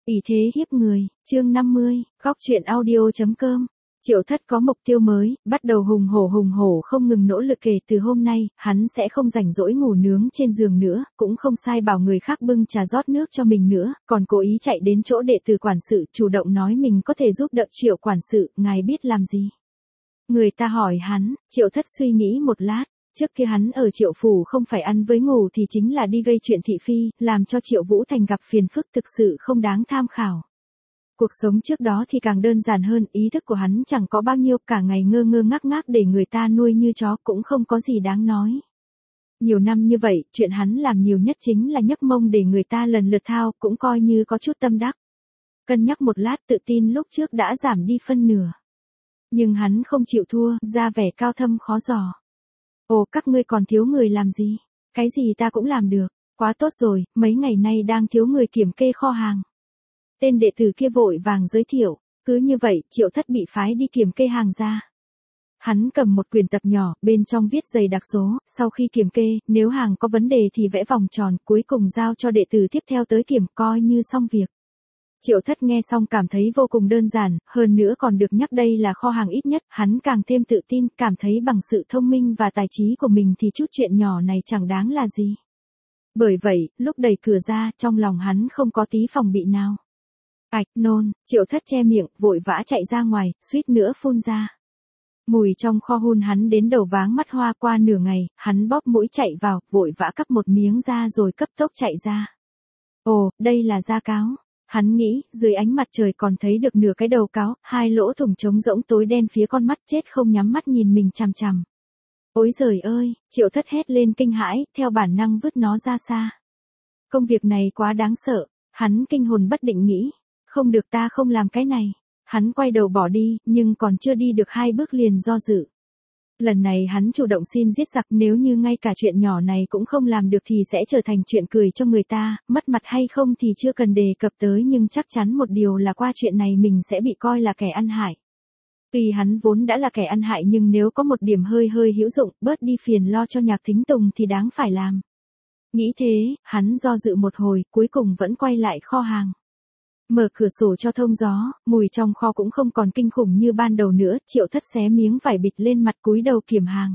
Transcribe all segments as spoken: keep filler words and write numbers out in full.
Ỷ thế hiếp người, chương năm mươi, góc truyện audio.com. Triệu Thất có mục tiêu mới, bắt đầu hùng hổ hùng hổ không ngừng nỗ lực kể từ hôm nay, hắn sẽ không rảnh rỗi ngủ nướng trên giường nữa, cũng không sai bảo người khác bưng trà rót nước cho mình nữa, còn cố ý chạy đến chỗ đệ tử quản sự, chủ động nói mình có thể giúp đỡ Triệu quản sự, ngài biết làm gì? Người ta hỏi hắn, Triệu Thất suy nghĩ một lát. Trước kia hắn ở Triệu phủ không phải ăn với ngủ thì chính là đi gây chuyện thị phi, làm cho Triệu Vũ Thành gặp phiền phức thực sự không đáng tham khảo. Cuộc sống trước đó thì càng đơn giản hơn, ý thức của hắn chẳng có bao nhiêu, cả ngày ngơ ngơ ngác ngác để người ta nuôi như chó cũng không có gì đáng nói. Nhiều năm như vậy, chuyện hắn làm nhiều nhất chính là nhấc mông để người ta lần lượt thao, cũng coi như có chút tâm đắc. Cân nhắc một lát, tự tin lúc trước đã giảm đi phân nửa. Nhưng hắn không chịu thua, ra vẻ cao thâm khó dò. Ồ, các ngươi còn thiếu người làm gì? Cái gì ta cũng làm được, quá tốt rồi, mấy ngày nay đang thiếu người kiểm kê kho hàng. Tên đệ tử kia vội vàng giới thiệu, cứ như vậy, Triệu Thất bị phái đi kiểm kê hàng ra. Hắn cầm một quyển tập nhỏ, bên trong viết dày đặc số, sau khi kiểm kê, nếu hàng có vấn đề thì vẽ vòng tròn, cuối cùng giao cho đệ tử tiếp theo tới kiểm, coi như xong việc. Triệu Thất nghe xong cảm thấy vô cùng đơn giản, hơn nữa còn được nhắc đây là kho hàng ít nhất, hắn càng thêm tự tin, cảm thấy bằng sự thông minh và tài trí của mình thì chút chuyện nhỏ này chẳng đáng là gì. Bởi vậy, lúc đẩy cửa ra, trong lòng hắn không có tí phòng bị nào. Ạch, nôn, Triệu Thất che miệng, vội vã chạy ra ngoài, suýt nữa phun ra. Mùi trong kho hun hắn đến đầu váng mắt hoa, qua nửa ngày, hắn bóp mũi chạy vào, vội vã cắp một miếng ra rồi cấp tốc chạy ra. Ồ, đây là da cáo. Hắn nghĩ, dưới ánh mặt trời còn thấy được nửa cái đầu cáo, hai lỗ thủng trống rỗng tối đen phía con mắt chết không nhắm mắt nhìn mình chằm chằm. Ôi giời ơi, Triệu Thất hét lên kinh hãi, theo bản năng vứt nó ra xa. Công việc này quá đáng sợ, hắn kinh hồn bất định nghĩ. Không được, ta không làm cái này. Hắn quay đầu bỏ đi, nhưng còn chưa đi được hai bước liền do dự. Lần này hắn chủ động xin giết giặc, nếu như ngay cả chuyện nhỏ này cũng không làm được thì sẽ trở thành chuyện cười cho người ta, mất mặt hay không thì chưa cần đề cập tới, nhưng chắc chắn một điều là qua chuyện này mình sẽ bị coi là kẻ ăn hại. Tuy hắn vốn đã là kẻ ăn hại nhưng nếu có một điểm hơi hơi hữu dụng, bớt đi phiền lo cho Nhạc Thính Tùng thì đáng phải làm. Nghĩ thế, hắn do dự một hồi, cuối cùng vẫn quay lại kho hàng. Mở cửa sổ cho thông gió, mùi trong kho cũng không còn kinh khủng như ban đầu nữa, Triệu Thất xé miếng vải bịt lên mặt cúi đầu kiểm hàng.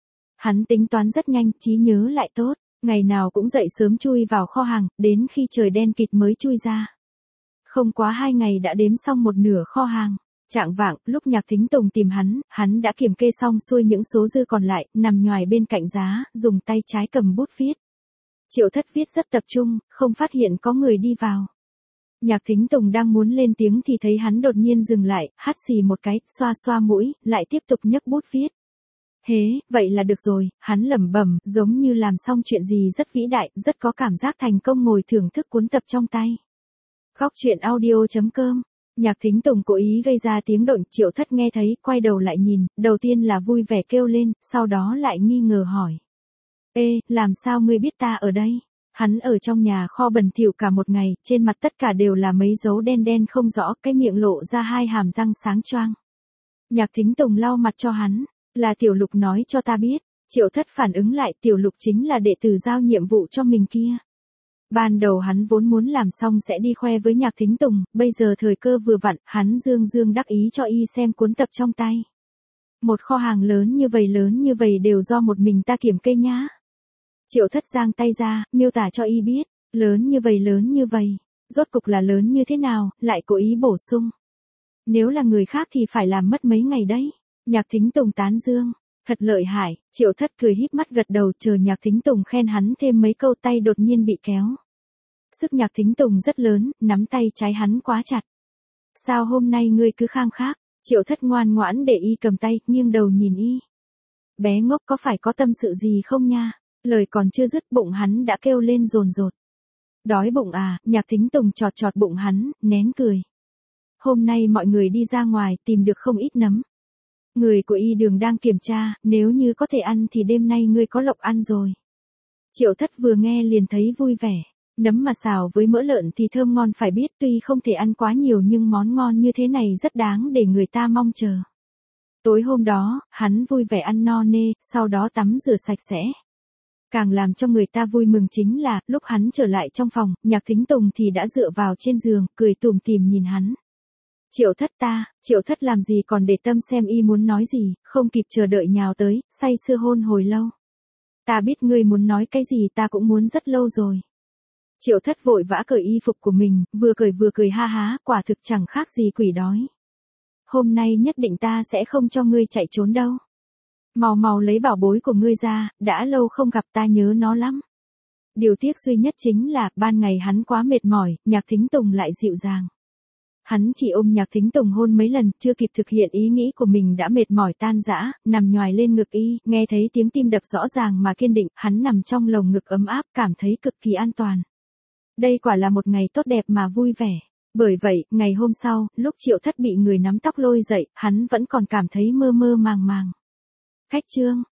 Hắn tính toán rất nhanh, trí nhớ lại tốt, ngày nào cũng dậy sớm chui vào kho hàng, đến khi trời đen kịt mới chui ra. Không quá hai ngày đã đếm xong một nửa kho hàng. Chạng vạng, lúc Nhạc Thính Tùng tìm hắn, hắn đã kiểm kê xong xuôi những số dư còn lại, nằm nhoài bên cạnh giá, dùng tay trái cầm bút viết. Triệu Thất viết rất tập trung, không phát hiện có người đi vào. Nhạc Thính Tùng đang muốn lên tiếng thì thấy hắn đột nhiên dừng lại, hắt xì một cái, xoa xoa mũi, lại tiếp tục nhấc bút viết. Hế, vậy là được rồi, hắn lẩm bẩm, giống như làm xong chuyện gì rất vĩ đại, rất có cảm giác thành công, ngồi thưởng thức cuốn tập trong tay. Góc truyện audio.com. Nhạc Thính Tùng cố ý gây ra tiếng động, Triệu Thất nghe thấy, quay đầu lại nhìn, đầu tiên là vui vẻ kêu lên, sau đó lại nghi ngờ hỏi. Ê, làm sao ngươi biết ta ở đây? Hắn ở trong nhà kho bẩn thỉu cả một ngày, trên mặt tất cả đều là mấy dấu đen đen không rõ, cái miệng lộ ra hai hàm răng sáng choang. Nhạc Thính Tùng lau mặt cho hắn, là Tiểu Lục nói cho ta biết. Triệu Thất phản ứng lại, Tiểu Lục chính là đệ tử giao nhiệm vụ cho mình kia. Ban đầu hắn vốn muốn làm xong sẽ đi khoe với Nhạc Thính Tùng, bây giờ thời cơ vừa vặn, hắn dương dương đắc ý cho y xem cuốn tập trong tay. Một kho hàng lớn như vậy lớn như vậy đều do một mình ta kiểm kê nhá. Triệu Thất giang tay ra, miêu tả cho y biết, lớn như vậy lớn như vậy, rốt cục là lớn như thế nào, lại cố ý bổ sung. Nếu là người khác thì phải làm mất mấy ngày đấy. Nhạc Thính Tùng tán dương, thật lợi hại, Triệu Thất cười híp mắt gật đầu, chờ Nhạc Thính Tùng khen hắn thêm mấy câu, tay đột nhiên bị kéo. Sức Nhạc Thính Tùng rất lớn, nắm tay trái hắn quá chặt. Sao hôm nay ngươi cứ khang khác? Triệu Thất ngoan ngoãn để y cầm tay, nghiêng đầu nhìn y. Bé ngốc, có phải có tâm sự gì không nha? Lời còn chưa dứt, bụng hắn đã kêu lên dồn dột. Đói bụng à? Nhạc Thính Tùng chọt chọt bụng hắn, nén cười. Hôm nay mọi người đi ra ngoài, tìm được không ít nấm. Người của y đường đang kiểm tra, nếu như có thể ăn thì đêm nay ngươi có lộc ăn rồi. Triệu Thất vừa nghe liền thấy vui vẻ. Nấm mà xào với mỡ lợn thì thơm ngon phải biết, tuy không thể ăn quá nhiều nhưng món ngon như thế này rất đáng để người ta mong chờ. Tối hôm đó, hắn vui vẻ ăn no nê, sau đó tắm rửa sạch sẽ. Càng làm cho người ta vui mừng chính là, lúc hắn trở lại trong phòng, Nhạc Thính Tùng thì đã dựa vào trên giường, cười tủm tỉm nhìn hắn. Triệu thất ta, Triệu thất làm gì còn để tâm xem y muốn nói gì, không kịp chờ đợi nhào tới, say sưa hôn hồi lâu. Ta biết ngươi muốn nói cái gì ta cũng muốn rất lâu rồi. Triệu thất vội vã cởi y phục của mình, vừa cởi vừa cười ha há, quả thực chẳng khác gì quỷ đói. Hôm nay nhất định ta sẽ không cho ngươi chạy trốn đâu. Mau mau lấy bảo bối của ngươi ra, đã lâu không gặp ta nhớ nó lắm. Điều tiếc duy nhất chính là, ban ngày hắn quá mệt mỏi, Nhạc Thính Tùng lại dịu dàng. Hắn chỉ ôm Nhạc Thính Tùng hôn mấy lần, chưa kịp thực hiện ý nghĩ của mình đã mệt mỏi tan rã, nằm nhoài lên ngực y, nghe thấy tiếng tim đập rõ ràng mà kiên định, hắn nằm trong lồng ngực ấm áp, cảm thấy cực kỳ an toàn. Đây quả là một ngày tốt đẹp mà vui vẻ. Bởi vậy, ngày hôm sau, lúc Triệu Thất bị người nắm tóc lôi dậy, hắn vẫn còn cảm thấy mơ mơ màng màng. Khách trương,